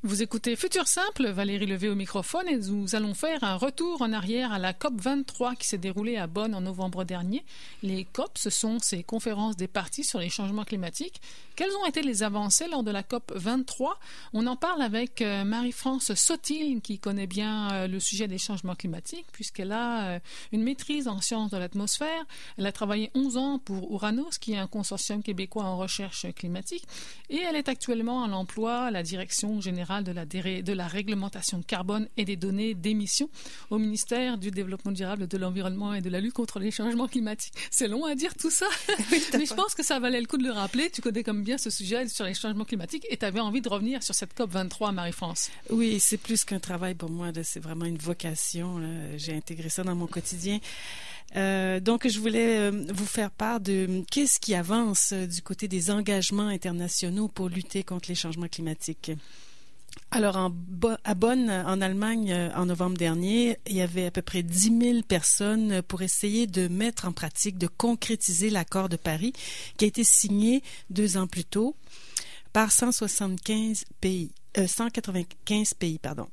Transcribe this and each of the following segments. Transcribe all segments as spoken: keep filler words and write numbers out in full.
Vous écoutez Futur Simple, Valérie Levé au microphone, et nous allons faire un retour en arrière à la COP vingt-trois qui s'est déroulée à Bonn en novembre dernier. Les COP, ce sont ces conférences des parties sur les changements climatiques. Quelles ont été les avancées lors de la COP vingt-trois? On en parle avec euh, Marie-France Sotil, qui connaît bien euh, le sujet des changements climatiques, puisqu'elle a euh, une maîtrise en sciences de l'atmosphère. Elle a travaillé onze ans pour Uranos, qui est un consortium québécois en recherche climatique, et elle est actuellement à l'emploi à la direction générale de la, déré... de la réglementation carbone et des données d'émissions au ministère du Développement durable, de l'Environnement et de la lutte contre les changements climatiques. C'est long à dire tout ça, oui, mais je pense que ça valait le coup de le rappeler. Tu connais comme bien ce sujet sur les changements climatiques et tu avais envie de revenir sur cette COP vingt-trois, Marie-France. Oui, c'est plus qu'un travail pour moi, c'est vraiment une vocation, là. J'ai intégré ça dans mon quotidien. Euh, donc, je voulais euh, vous faire part de qu'est-ce qui avance euh, du côté des engagements internationaux pour lutter contre les changements climatiques. Alors, en Bo- à Bonn, en Allemagne, euh, en novembre dernier, il y avait à peu près dix mille personnes pour essayer de mettre en pratique, de concrétiser l'accord de Paris qui a été signé deux ans plus tôt par cent soixante-quinze pays, euh, cent quatre-vingt-quinze pays, pardon.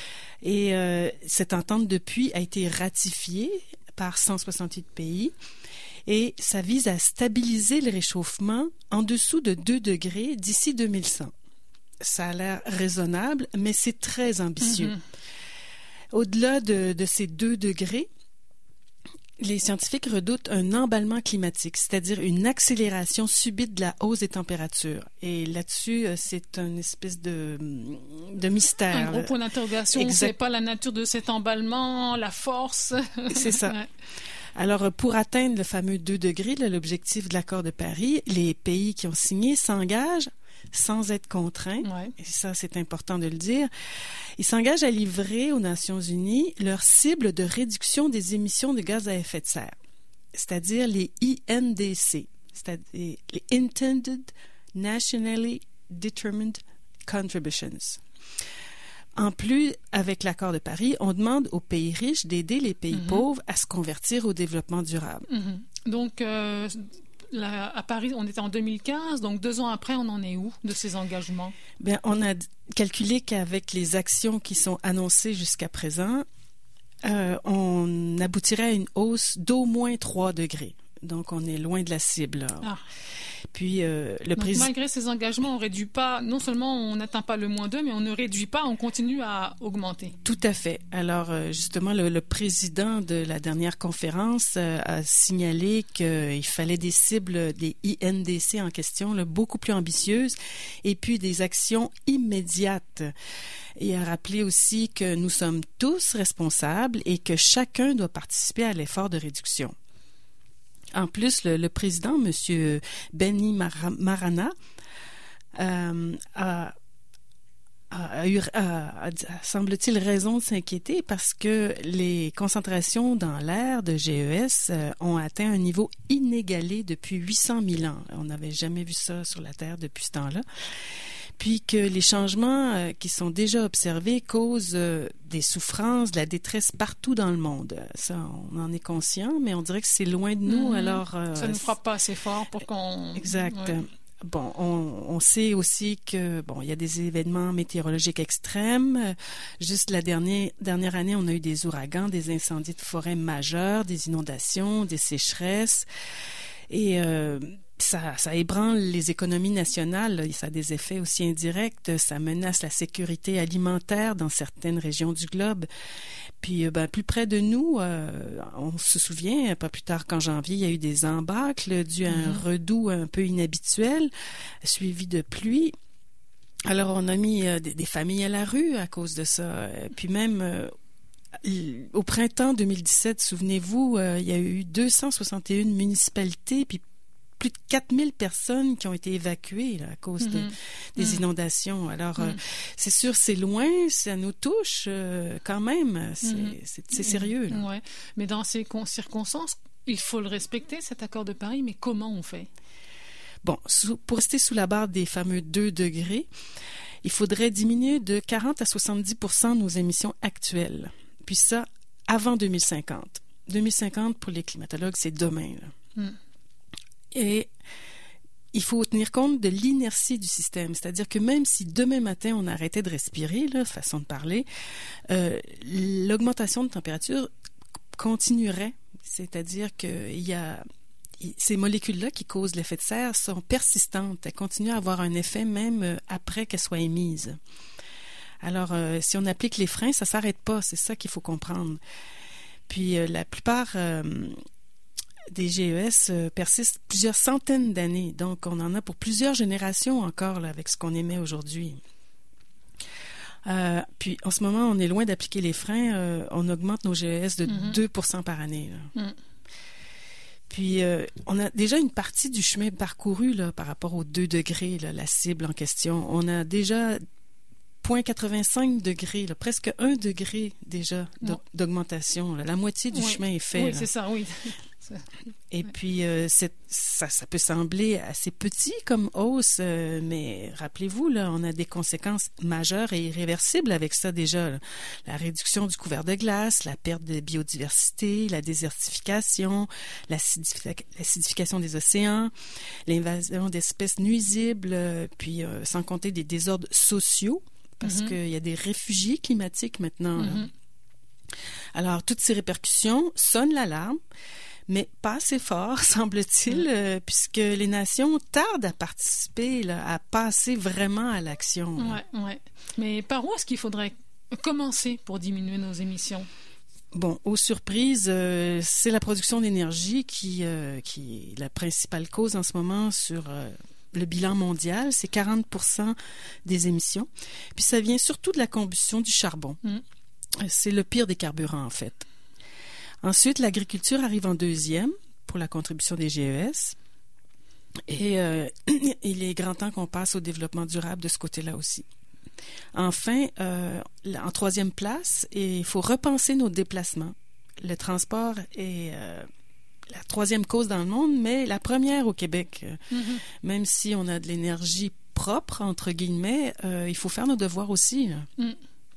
Et euh, cette entente, depuis, a été ratifiée par cent soixante-huit pays et ça vise à stabiliser le réchauffement en dessous de deux degrés d'ici deux mille cent. Ça a l'air raisonnable, mais c'est très ambitieux. Mm-hmm. Au-delà de, de ces deux degrés, les scientifiques redoutent un emballement climatique, c'est-à-dire une accélération subite de la hausse des températures. Et là-dessus, c'est une espèce de, de mystère. Un gros point d'interrogation. Exact. On ne sait pas la nature de cet emballement, la force. C'est ça. Ouais. Alors, pour atteindre le fameux deux degrés, là, l'objectif de l'accord de Paris, les pays qui ont signé s'engagent sans être contraints, ouais. Et ça c'est important de le dire, ils s'engagent à livrer aux Nations Unies leur cible de réduction des émissions de gaz à effet de serre, c'est-à-dire les I N D C, c'est-à-dire les Intended Nationally Determined Contributions. En plus, avec l'accord de Paris, on demande aux pays riches d'aider les pays mm-hmm. pauvres à se convertir au développement durable. Mm-hmm. Donc, euh, là, à Paris, on était en deux mille quinze, donc deux ans après, on en est où de ces engagements? Bien, on a calculé qu'avec les actions qui sont annoncées jusqu'à présent, euh, on aboutirait à une hausse d'au moins trois degrés. Donc, on est loin de la cible. Ah. Puis, euh, le Donc, président... malgré ces engagements, on réduit pas, non seulement on n'atteint pas le moins deux, mais on ne réduit pas, on continue à augmenter. Tout à fait. Alors, euh, justement, le, le président de la dernière conférence euh, a signalé qu'il fallait des cibles, des I N D C en question, là, beaucoup plus ambitieuses, et puis des actions immédiates. Et a rappelé aussi que nous sommes tous responsables et que chacun doit participer à l'effort de réduction. En plus, le, le président, M. Benny Marana, euh, a, a, a eu, a, a, semble-t-il, raison de s'inquiéter parce que les concentrations dans l'air de G E S euh, ont atteint un niveau inégalé depuis huit cent mille ans. On n'avait jamais vu ça sur la Terre depuis ce temps-là. Puis que les changements euh, qui sont déjà observés causent euh, des souffrances, de la détresse partout dans le monde. Ça, on en est conscient, mais on dirait que c'est loin de nous. Mmh. Alors, euh, ça ne nous frappe pas assez fort pour qu'on... Exact. Ouais. Bon, on, on sait aussi que bon, il y a des événements météorologiques extrêmes. Juste la dernière dernière année, on a eu des ouragans, des incendies de forêt majeurs, des inondations, des sécheresses, et euh, Ça, ça ébranle les économies nationales, ça a des effets aussi indirects, ça menace la sécurité alimentaire dans certaines régions du globe. Puis, ben, plus près de nous, euh, on se souvient, pas plus tard qu'en janvier, il y a eu des embâcles dus à un mm-hmm. redoux un peu inhabituel, suivi de pluie. Alors, on a mis euh, des, des familles à la rue à cause de ça. Puis même... Euh, au printemps deux mille dix-sept, souvenez-vous, euh, il y a eu deux cent soixante et une municipalités, puis plus de quatre mille personnes qui ont été évacuées là, à cause mm-hmm. de, des mm-hmm. inondations. Alors, mm-hmm. euh, c'est sûr, c'est loin, ça nous touche euh, quand même. C'est, mm-hmm. c'est, c'est sérieux. Là. Ouais. Mais dans ces con- circonstances, il faut le respecter, cet accord de Paris, mais comment on fait? Bon, sous, pour rester sous la barre des fameux deux degrés, il faudrait diminuer de quarante à soixante-dix pour cent nos émissions actuelles. Puis ça, avant deux mille cinquante. deux mille cinquante, pour les climatologues, c'est demain. Là. Mm. Et il faut tenir compte de l'inertie du système. C'est-à-dire que même si demain matin, on arrêtait de respirer, là, façon de parler, euh, l'augmentation de température continuerait. C'est-à-dire qu'il y a ces molécules-là qui causent l'effet de serre sont persistantes. Elles continuent à avoir un effet même après qu'elles soient émises. Alors, euh, si on applique les freins, ça ne s'arrête pas. C'est ça qu'il faut comprendre. Puis, euh, la plupart euh, des G E S euh, persistent plusieurs centaines d'années. Donc, on en a pour plusieurs générations encore là, avec ce qu'on émet aujourd'hui. Euh, puis, en ce moment, on est loin d'appliquer les freins. Euh, on augmente nos G E S de mm-hmm. deux pour cent par année. Là. Mm. Puis, euh, on a déjà une partie du chemin parcouru là, par rapport aux deux degrés, là, la cible en question. On a déjà zéro virgule quatre-vingt-cinq degrés, là, presque un degré déjà d'augmentation. Là. La moitié du oui. chemin est fait. Oui, là. c'est ça, oui. Et ouais. puis, euh, c'est, ça, ça peut sembler assez petit comme hausse, euh, mais rappelez-vous, là, on a des conséquences majeures et irréversibles avec ça déjà. Là. La réduction du couvert de glace, la perte de biodiversité, la désertification, l'acidific- l'acidification des océans, l'invasion d'espèces nuisibles, euh, puis euh, sans compter des désordres sociaux, parce mm-hmm. qu'il y a des réfugiés climatiques maintenant. Mm-hmm. Alors, toutes ces répercussions sonnent l'alarme, mais pas assez fort, semble-t-il, mmh. euh, puisque les nations tardent à participer, là, à passer vraiment à l'action. Oui, oui. Mais par où est-ce qu'il faudrait commencer pour diminuer nos émissions? Bon, aux surprises, euh, c'est la production d'énergie qui, euh, qui est la principale cause en ce moment sur euh, le bilan mondial. C'est quarante pour cent des émissions. Puis ça vient surtout de la combustion du charbon. Mmh. C'est le pire des carburants, en fait. Ensuite, l'agriculture arrive en deuxième pour la contribution des G E S. Et euh, il est grand temps qu'on passe au développement durable de ce côté-là aussi. Enfin, euh, en troisième place, il faut repenser nos déplacements. Le transport est euh, la troisième cause dans le monde, mais la première au Québec. Mm-hmm. Même si on a de l'énergie propre, entre guillemets, euh, il faut faire nos devoirs aussi. Là. Mm.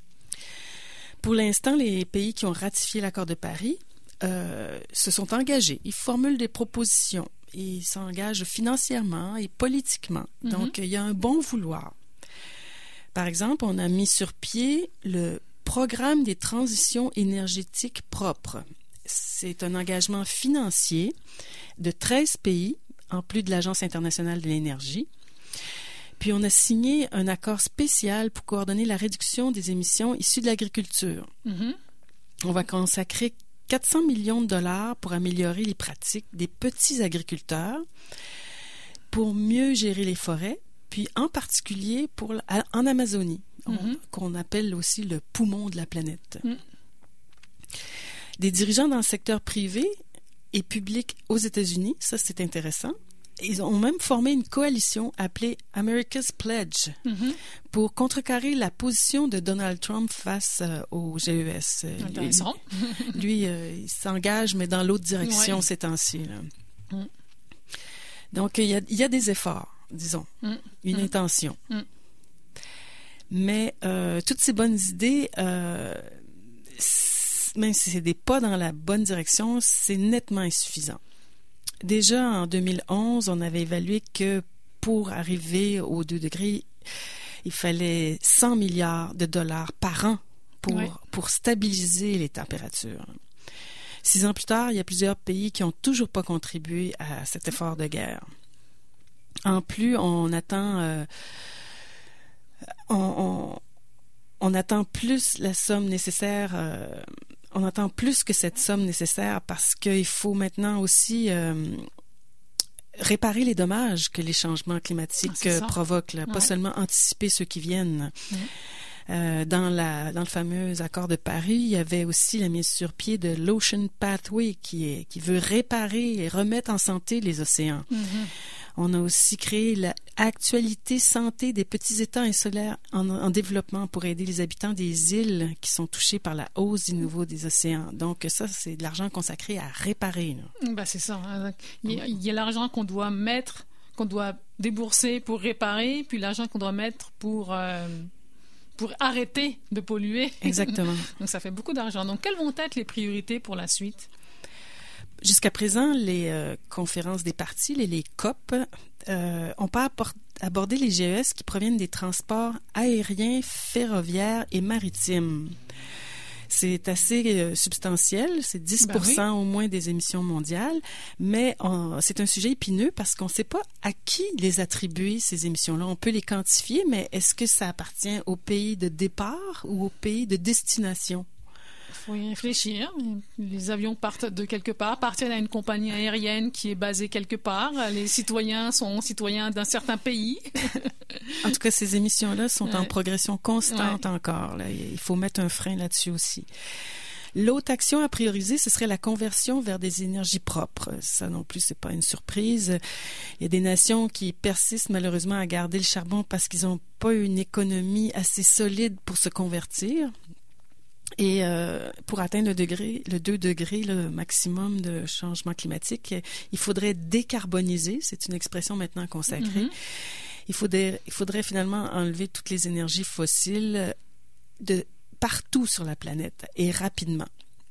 Pour l'instant, les pays qui ont ratifié l'accord de Paris euh, se sont engagés. Ils formulent des propositions. Ils s'engagent financièrement et politiquement. Mm-hmm. Donc, il y a un bon vouloir. Par exemple, on a mis sur pied le programme des transitions énergétiques propres. C'est un engagement financier de treize pays, en plus de l'Agence internationale de l'énergie. Puis, on a signé un accord spécial pour coordonner la réduction des émissions issues de l'agriculture. Mm-hmm. On va consacrer quatre cents millions de dollars pour améliorer les pratiques des petits agriculteurs, pour mieux gérer les forêts, puis en particulier pour, en Amazonie, mm-hmm. on, qu'on appelle aussi le poumon de la planète. Mm. Des dirigeants dans le secteur privé et public aux États-Unis, ça c'est intéressant, ils ont même formé une coalition appelée America's Pledge mm-hmm. pour contrecarrer la position de Donald Trump face euh, au G E S. Intéressant. Lui, lui euh, il s'engage, mais dans l'autre direction ouais. ces temps-ci. Là. Mm. Donc, il y, a, il y a des efforts, disons, mm. une mm. intention. Mm. Mais euh, toutes ces bonnes idées, euh, même si c'est des pas dans la bonne direction, c'est nettement insuffisant. Déjà, en deux mille onze, on avait évalué que pour arriver aux deux degrés, il fallait cent milliards de dollars par an pour, oui. pour stabiliser les températures. Six ans plus tard, il y a plusieurs pays qui n'ont toujours pas contribué à cet effort de guerre. En plus, on attend, euh, on, on, on attend plus la somme nécessaire... Euh, On attend plus que cette somme nécessaire parce qu'il faut maintenant aussi euh, réparer les dommages que les changements climatiques ah, provoquent, là, ouais. pas seulement anticiper ceux qui viennent. Ouais. Euh, dans, la, dans le fameux accord de Paris, il y avait aussi la mise sur pied de l'Ocean Pathway qui, est, qui veut réparer et remettre en santé les océans. Mm-hmm. On a aussi créé l'Actualité Santé des petits États insulaires en, en développement pour aider les habitants des îles qui sont touchés par la hausse du niveau des océans. Donc ça, c'est de l'argent consacré à réparer. Là. Ben, c'est ça. Il y a, il y a l'argent qu'on doit mettre, qu'on doit débourser pour réparer, puis l'argent qu'on doit mettre pour... Euh... pour arrêter de polluer. Exactement. Donc, ça fait beaucoup d'argent. Donc, quelles vont être les priorités pour la suite? jusqu'à présent, les euh, conférences des parties, les, les C O P, euh, ont pas apport- abordé les G E S qui proviennent des transports aériens, ferroviaires et maritimes. C'est assez euh, substantiel, c'est dix pour cent ben oui. au moins des émissions mondiales, mais on, c'est un sujet épineux parce qu'on ne sait pas à qui les attribuer, ces émissions-là. On peut les quantifier, mais est-ce que ça appartient au pays de départ ou au pays de destination? Il faut y réfléchir. Les avions partent de quelque part, appartiennent à une compagnie aérienne qui est basée quelque part. Les citoyens sont citoyens d'un certain pays. En tout cas, ces émissions-là sont ouais. en progression constante ouais. encore. Là. Il faut mettre un frein là-dessus aussi. L'autre action à prioriser, ce serait la conversion vers des énergies propres. Ça non plus, c'est pas une surprise. Il y a des nations qui persistent malheureusement à garder le charbon parce qu'ils n'ont pas une économie assez solide pour se convertir. Et euh, pour atteindre le degré, le deux degrés, le maximum de changement climatique, il faudrait décarboniser. C'est une expression maintenant consacrée. Mm-hmm. Il faudrait, il faudrait finalement enlever toutes les énergies fossiles de partout sur la planète et rapidement.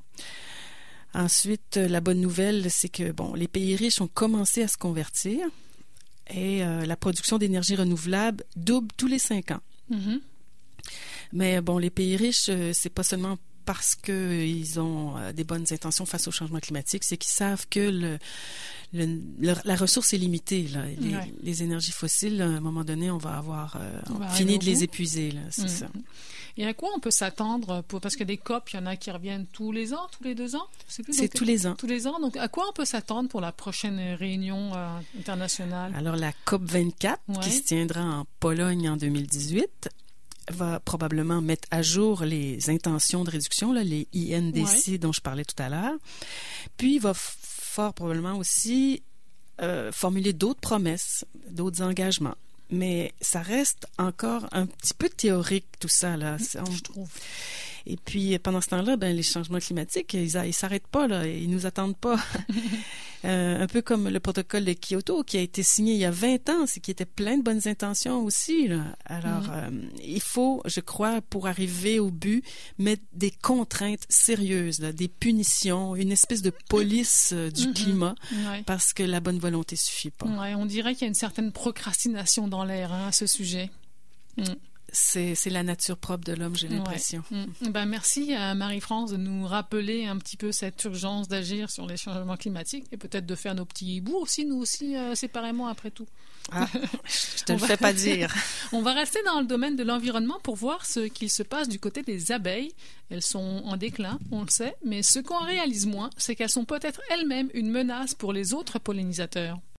Ensuite, la bonne nouvelle, c'est que bon, les pays riches ont commencé à se convertir et euh, la production d'énergie renouvelable double tous les cinq ans. Mm-hmm. Mais bon, les pays riches, c'est pas seulement parce qu'ils ont des bonnes intentions face au changement climatique, c'est qu'ils savent que le, le, le, la ressource est limitée. Là. Les, ouais. les énergies fossiles, à un moment donné, on va avoir euh, on va fini de les épuiser. Là, c'est mmh. ça. Et à quoi on peut s'attendre pour, parce que des C O P, il y en a qui reviennent tous les ans, tous les deux ans? C'est, plus, c'est tous les ans. Tous les ans. Donc, à quoi on peut s'attendre pour la prochaine réunion euh, internationale? Alors, la C O P vingt-quatre, ouais. qui se tiendra en Pologne en deux mille dix-huit, va probablement mettre à jour les intentions de réduction, là, les I N D C ouais. dont je parlais tout à l'heure. Puis, il va f- fort probablement aussi euh, formuler d'autres promesses, d'autres engagements. Mais ça reste encore un petit peu théorique, tout ça, là. On... Je trouve. Et puis, pendant ce temps-là, ben, les changements climatiques, ils ne s'arrêtent pas, là. Ils nous attendent pas. euh, un peu comme le protocole de Kyoto qui a été signé il y a vingt ans, c'est qui était plein de bonnes intentions aussi, là. Alors, mm-hmm. euh, il faut, je crois, pour arriver au but, mettre des contraintes sérieuses, là, des punitions, une espèce de police euh, du mm-hmm. climat, ouais. parce que la bonne volonté suffit pas. Ouais, on dirait qu'il y a une certaine procrastination dans l'air hein, à ce sujet. Mm. C'est, c'est la nature propre de l'homme, j'ai l'impression. Ouais. Mmh. Ben, merci à Marie-France de nous rappeler un petit peu cette urgence d'agir sur les changements climatiques et peut-être de faire nos petits bouts aussi, nous aussi, euh, séparément après tout. Ah, je te le va... fais pas dire. On va rester dans le domaine de l'environnement pour voir ce qu'il se passe du côté des abeilles. Elles sont en déclin, on le sait, mais ce qu'on réalise moins, c'est qu'elles sont peut-être elles-mêmes une menace pour les autres pollinisateurs.